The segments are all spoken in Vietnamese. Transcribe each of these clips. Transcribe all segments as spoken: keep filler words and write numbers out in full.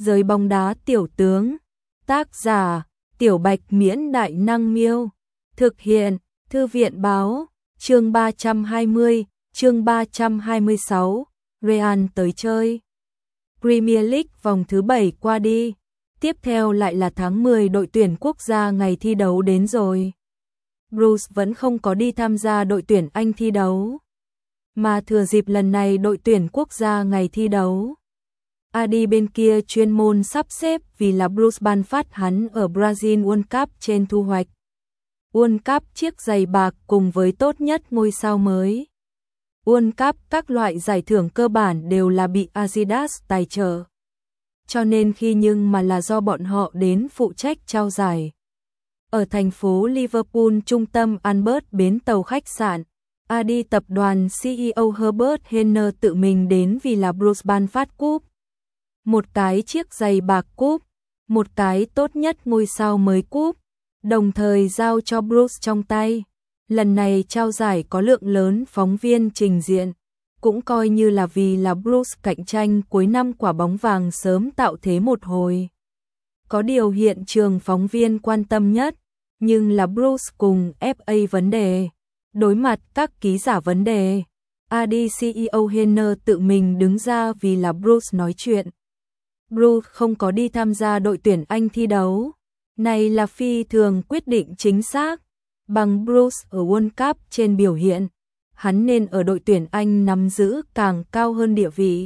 Giới bóng đá tiểu tướng. Tác giả: Tiểu Bạch Miễn Đại Năng Miêu. Thực hiện: Thư viện Báo. Chương ba trăm hai mươi, chương ba trăm hai mươi sáu, Real tới chơi. Premier League vòng thứ bảy qua đi. Tiếp theo lại là tháng mười, đội tuyển quốc gia ngày thi đấu đến rồi. Bruce vẫn không có đi tham gia đội tuyển Anh thi đấu. Mà thừa dịp lần này đội tuyển quốc gia ngày thi đấu, Adi bên kia chuyên môn sắp xếp vì là Bruce ban phát hắn ở Brazil World Cup trên thu hoạch World Cup chiếc giày bạc cùng với tốt nhất ngôi sao mới. World Cup các loại giải thưởng cơ bản đều là bị Adidas tài trợ. Cho nên khi nhưng mà là do bọn họ đến phụ trách trao giải. Ở thành phố Liverpool, trung tâm Albert bến tàu khách sạn, Adi tập đoàn xê e ô Herbert Hainer tự mình đến vì là Bruce ban phát cúp. Một cái chiếc giày bạc cúp, một cái tốt nhất ngôi sao mới cúp, đồng thời giao cho Bruce trong tay. Lần này trao giải có lượng lớn phóng viên trình diện, cũng coi như là vì là Bruce cạnh tranh cuối năm quả bóng vàng sớm tạo thế một hồi. Có điều hiện trường phóng viên quan tâm nhất, nhưng là Bruce cùng ép a vấn đề. Đối mặt các ký giả vấn đề, Adi xê e ô Hainer tự mình đứng ra vì là Bruce nói chuyện. Bruce không có đi tham gia đội tuyển Anh thi đấu. Này là phi thường quyết định chính xác. Bằng Bruce ở World Cup trên biểu hiện, hắn nên ở đội tuyển Anh nắm giữ càng cao hơn địa vị.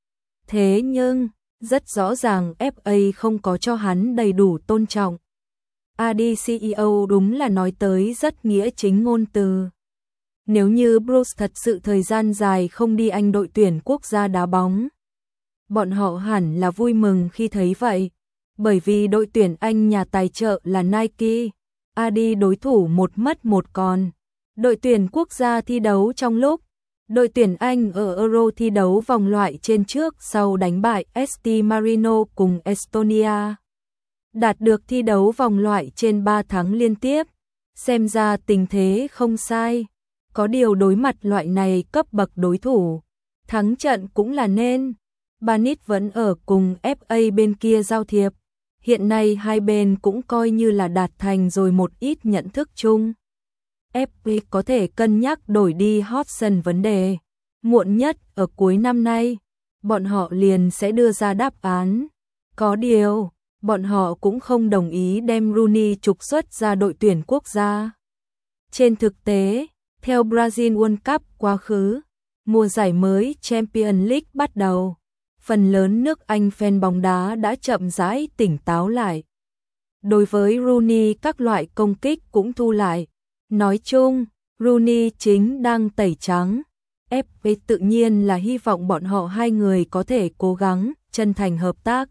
Thế nhưng, rất rõ ràng ép a không có cho hắn đầy đủ tôn trọng. Adi xê e ô đúng là nói tới rất nghĩa chính ngôn từ. Nếu như Bruce thật sự thời gian dài không đi Anh đội tuyển quốc gia đá bóng, bọn họ hẳn là vui mừng khi thấy vậy. Bởi vì đội tuyển Anh nhà tài trợ là Nike, Adi đối thủ một mất một còn. Đội tuyển quốc gia thi đấu trong lúc đội tuyển Anh ở Euro thi đấu vòng loại trên trước sau đánh bại ét tê Marino cùng Estonia, đạt được thi đấu vòng loại trên ba tháng liên tiếp. Xem ra tình thế không sai. Có điều đối mặt loại này cấp bậc đối thủ, thắng trận cũng là nên. Banit vẫn ở cùng ép a bên kia giao thiệp. Hiện nay hai bên cũng coi như là đạt thành rồi một ít nhận thức chung. ép a có thể cân nhắc đổi đi Hodgson vấn đề. Muộn nhất ở cuối năm nay, bọn họ liền sẽ đưa ra đáp án. Có điều, bọn họ cũng không đồng ý đem Rooney trục xuất ra đội tuyển quốc gia. Trên thực tế, theo Brazil World Cup quá khứ, mùa giải mới Champions League bắt đầu, phần lớn nước Anh fan bóng đá đã chậm rãi tỉnh táo lại. Đối với Rooney các loại công kích cũng thu lại. Nói chung, Rooney chính đang tẩy trắng. ép a tự nhiên là hy vọng bọn họ hai người có thể cố gắng, chân thành hợp tác.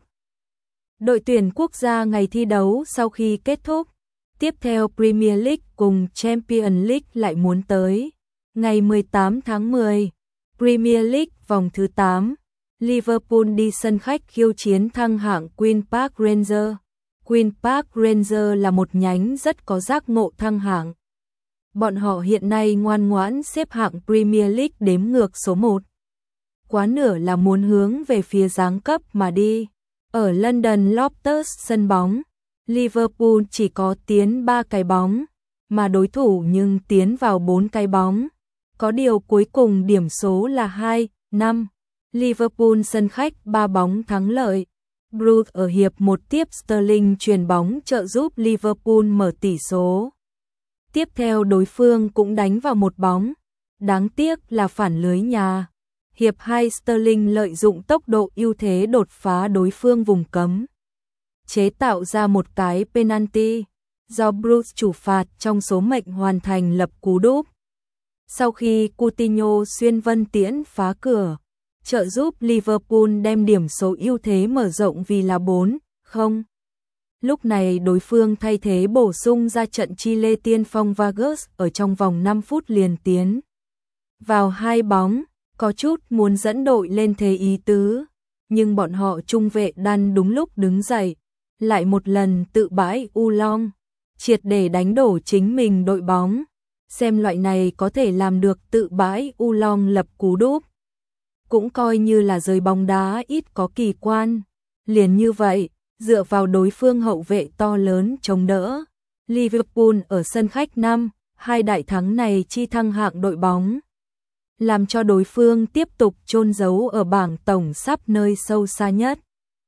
Đội tuyển quốc gia ngày thi đấu sau khi kết thúc, tiếp theo Premier League cùng Champions League lại muốn tới. Ngày mười tám tháng mười, Premier League vòng thứ tám, Liverpool đi sân khách khiêu chiến thăng hạng Queen Park Rangers. Queen Park Rangers là một nhánh rất có giác ngộ thăng hạng. Bọn họ hiện nay ngoan ngoãn xếp hạng Premier League đếm ngược số một. Quá nửa là muốn hướng về phía giáng cấp mà đi. Ở London Loftus sân bóng, Liverpool chỉ có tiến ba cái bóng, mà đối thủ nhưng tiến vào bốn cái bóng. Có điều cuối cùng điểm số là hai năm. Liverpool sân khách ba bóng thắng lợi. Bruce ở hiệp một tiếp Sterling chuyền bóng trợ giúp Liverpool mở tỷ số. Tiếp theo đối phương cũng đánh vào một bóng. Đáng tiếc là phản lưới nhà. Hiệp hai Sterling lợi dụng tốc độ ưu thế đột phá đối phương vùng cấm, chế tạo ra một cái penalty, do Bruce chủ phạt trong số mệnh hoàn thành lập cú đúp. Sau khi Coutinho xuyên vân tiễn phá cửa, trợ giúp Liverpool đem điểm số ưu thế mở rộng vì là bốn không. Lúc này đối phương thay thế bổ sung ra trận Chile tiên phong Vargas ở trong vòng năm phút liền tiến vào hai bóng, có chút muốn dẫn đội lên thế ý tứ, nhưng bọn họ trung vệ đan đúng lúc đứng dậy, lại một lần tự bãi u long, triệt để đánh đổ chính mình đội bóng. Xem loại này có thể làm được tự bãi u long lập cú đúp, cũng coi như là giới bóng đá ít có kỳ quan. Liền như vậy, dựa vào đối phương hậu vệ to lớn chống đỡ, Liverpool ở sân khách năm, hai đại thắng này chi thăng hạng đội bóng, làm cho đối phương tiếp tục chôn giấu ở bảng tổng sắp nơi sâu xa nhất.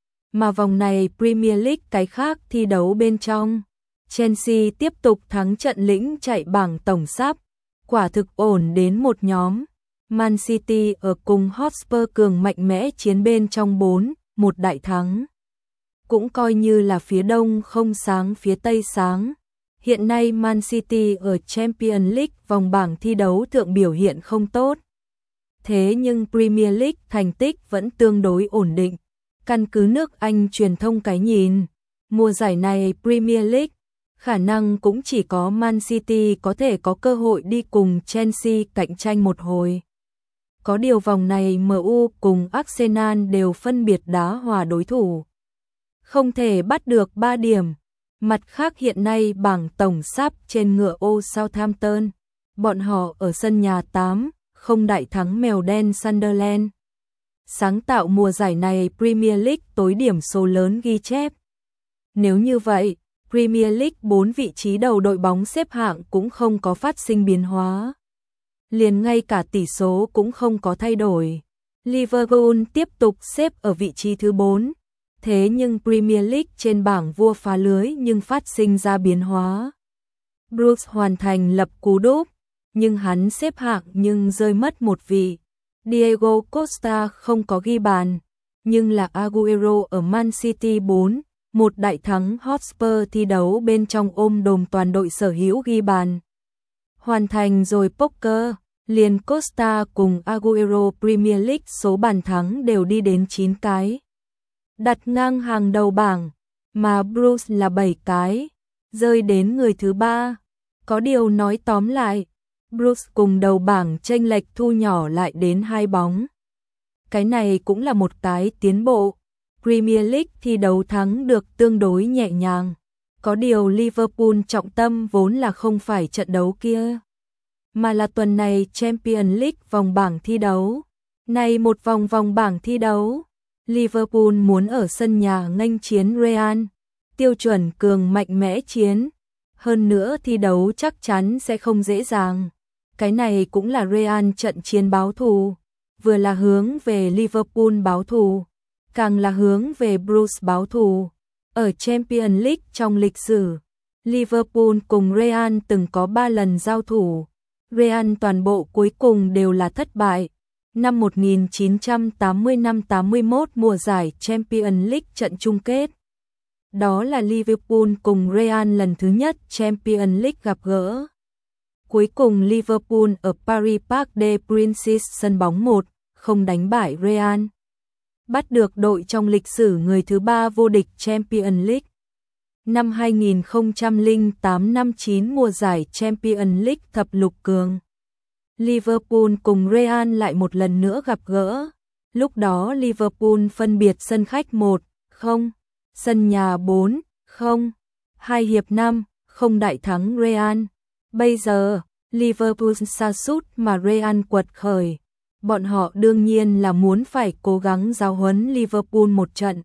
Mà vòng này Premier League cái khác thi đấu bên trong, Chelsea tiếp tục thắng trận lĩnh chạy bảng tổng sắp, quả thực ổn đến một nhóm. Man City ở cùng Hotspur cường mạnh mẽ chiến bên trong bốn, một đại thắng. Cũng coi như là phía đông không sáng phía tây sáng. Hiện nay Man City ở Champions League vòng bảng thi đấu thượng biểu hiện không tốt. Thế nhưng Premier League thành tích vẫn tương đối ổn định. Căn cứ nước Anh truyền thông cái nhìn, mùa giải này Premier League, khả năng cũng chỉ có Man City có thể có cơ hội đi cùng Chelsea cạnh tranh một hồi. Có điều vòng này em u cùng Arsenal đều phân biệt đá hòa đối thủ, không thể bắt được ba điểm. Mặt khác hiện nay bảng tổng sắp trên ngựa ô Southampton, bọn họ ở sân nhà tám, không đại thắng mèo đen Sunderland. Sáng tạo mùa giải này Premier League tối điểm số lớn ghi chép. Nếu như vậy, Premier League bốn vị trí đầu đội bóng xếp hạng cũng không có phát sinh biến hóa. Liền ngay cả tỷ số cũng không có thay đổi. Liverpool tiếp tục xếp ở vị trí thứ bốn. Thế nhưng Premier League trên bảng vua phá lưới nhưng phát sinh ra biến hóa. Bruce hoàn thành lập cú đúp, nhưng hắn xếp hạng nhưng rơi mất một vị. Diego Costa không có ghi bàn, nhưng là Aguero ở Man City bốn, một đại thắng Hotspur thi đấu bên trong ôm đồm toàn đội sở hữu ghi bàn. Hoàn thành rồi poker, liền Costa cùng Aguero Premier League số bàn thắng đều đi đến chín cái. Đặt ngang hàng đầu bảng, mà Bruce là bảy cái, rơi đến người thứ ba. Có điều nói tóm lại, Bruce cùng đầu bảng chênh lệch thu nhỏ lại đến hai bóng. Cái này cũng là một cái tiến bộ. Premier League thi đấu thắng được tương đối nhẹ nhàng. Có điều Liverpool trọng tâm vốn là không phải trận đấu kia, mà là tuần này Champions League vòng bảng thi đấu. Này một vòng vòng bảng thi đấu, Liverpool muốn ở sân nhà nghênh chiến Real, tiêu chuẩn cường mạnh mẽ chiến. Hơn nữa thi đấu chắc chắn sẽ không dễ dàng. Cái này cũng là Real trận chiến báo thù, vừa là hướng về Liverpool báo thù, càng là hướng về Bruce báo thù. Ở Champions League trong lịch sử, Liverpool cùng Real từng có ba lần giao thủ. Real toàn bộ cuối cùng đều là thất bại. Năm một nghìn chín trăm tám mươi năm tám mươi mốt mùa giải Champions League trận chung kết. Đó là Liverpool cùng Real lần thứ nhất Champions League gặp gỡ. Cuối cùng Liverpool ở Paris Parc des Princes sân bóng một, không đánh bại Real, bắt được đội trong lịch sử người thứ ba vô địch Champions League. Năm hai nghìn không trăm lẻ tám năm chín mùa giải Champions League thập lục cường, Liverpool cùng Real lại một lần nữa gặp gỡ. Lúc đó Liverpool phân biệt sân khách một không, sân nhà bốn không, hai hiệp năm không đại thắng Real. Bây giờ, Liverpool sa sút mà Real quật khởi. Bọn họ đương nhiên là muốn phải cố gắng giáo huấn Liverpool một trận.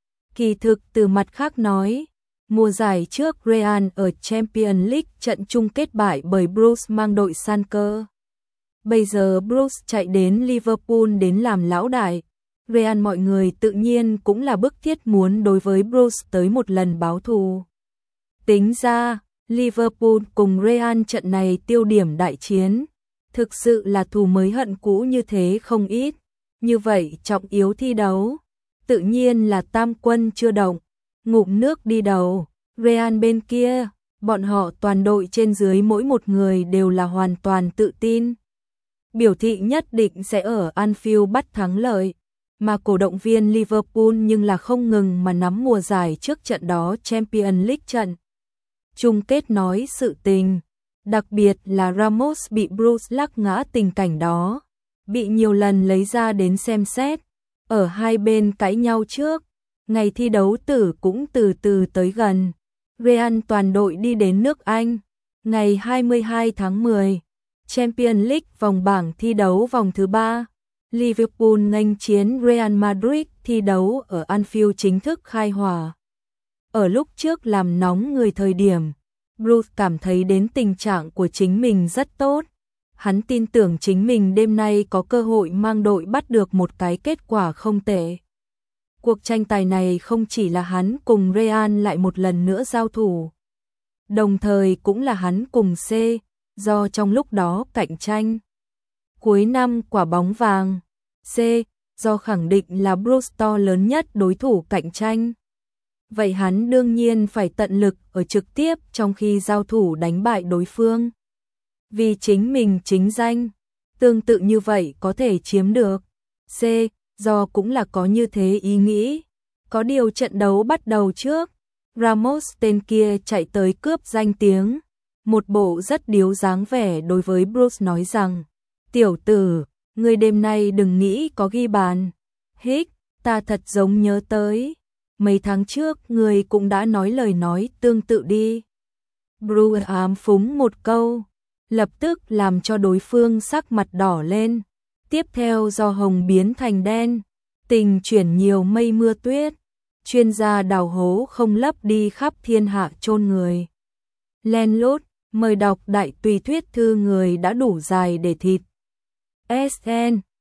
Kỳ thực từ mặt khác nói, mùa giải trước Real ở Champions League trận chung kết bại bởi Bruce mang đội san cơ. Bây giờ Bruce chạy đến Liverpool đến làm lão đại. Real mọi người tự nhiên cũng là bức thiết muốn đối với Bruce tới một lần báo thù. Tính ra, Liverpool cùng Real trận này tiêu điểm đại chiến. Thực sự là thù mới hận cũ như thế không ít. Như vậy trọng yếu thi đấu, tự nhiên là tam quân chưa động, ngụm nước đi đầu. Real bên kia, bọn họ toàn đội trên dưới mỗi một người đều là hoàn toàn tự tin. Biểu thị nhất định sẽ ở Anfield bắt thắng lợi, mà cổ động viên Liverpool nhưng là không ngừng mà nắm mùa giải trước trận đó Champions League trận chung kết nói sự tình. Đặc biệt là Ramos bị Bruce lắc ngã tình cảnh đó, bị nhiều lần lấy ra đến xem xét. Ở hai bên cãi nhau trước, ngày thi đấu tử cũng từ từ tới gần. Real toàn đội đi đến nước Anh, ngày hai mươi hai tháng mười, Champions League vòng bảng thi đấu vòng thứ ba. Liverpool nghênh chiến Real Madrid, thi đấu ở Anfield chính thức khai hỏa. Ở lúc trước làm nóng người thời điểm, Bruce cảm thấy đến tình trạng của chính mình rất tốt. Hắn tin tưởng chính mình đêm nay có cơ hội mang đội bắt được một cái kết quả không tệ. Cuộc tranh tài này không chỉ là hắn cùng Real lại một lần nữa giao thủ, đồng thời cũng là hắn cùng C, do trong lúc đó cạnh tranh. Cuối năm quả bóng vàng, C, do khẳng định là Bruce lớn nhất đối thủ cạnh tranh. Vậy hắn đương nhiên phải tận lực ở trực tiếp trong khi giao thủ đánh bại đối phương. Vì chính mình chính danh, tương tự như vậy có thể chiếm được. C, do cũng là có như thế ý nghĩ. Có điều trận đấu bắt đầu trước, Ramos tên kia chạy tới cướp danh tiếng. Một bộ rất điếu dáng vẻ đối với Bruce nói rằng, tiểu tử, người đêm nay đừng nghĩ có ghi bàn. Hích, ta thật giống nhớ tới. Mấy tháng trước người cũng đã nói lời nói tương tự đi. Bruce ám phúng một câu, lập tức làm cho đối phương sắc mặt đỏ lên. Tiếp theo do hồng biến thành đen, tình chuyển nhiều mây mưa tuyết. Chuyên gia đào hố không lấp đi khắp thiên hạ chôn người. Len lút, mời đọc đại tùy thuyết thư người đã đủ dài để thịt. ét en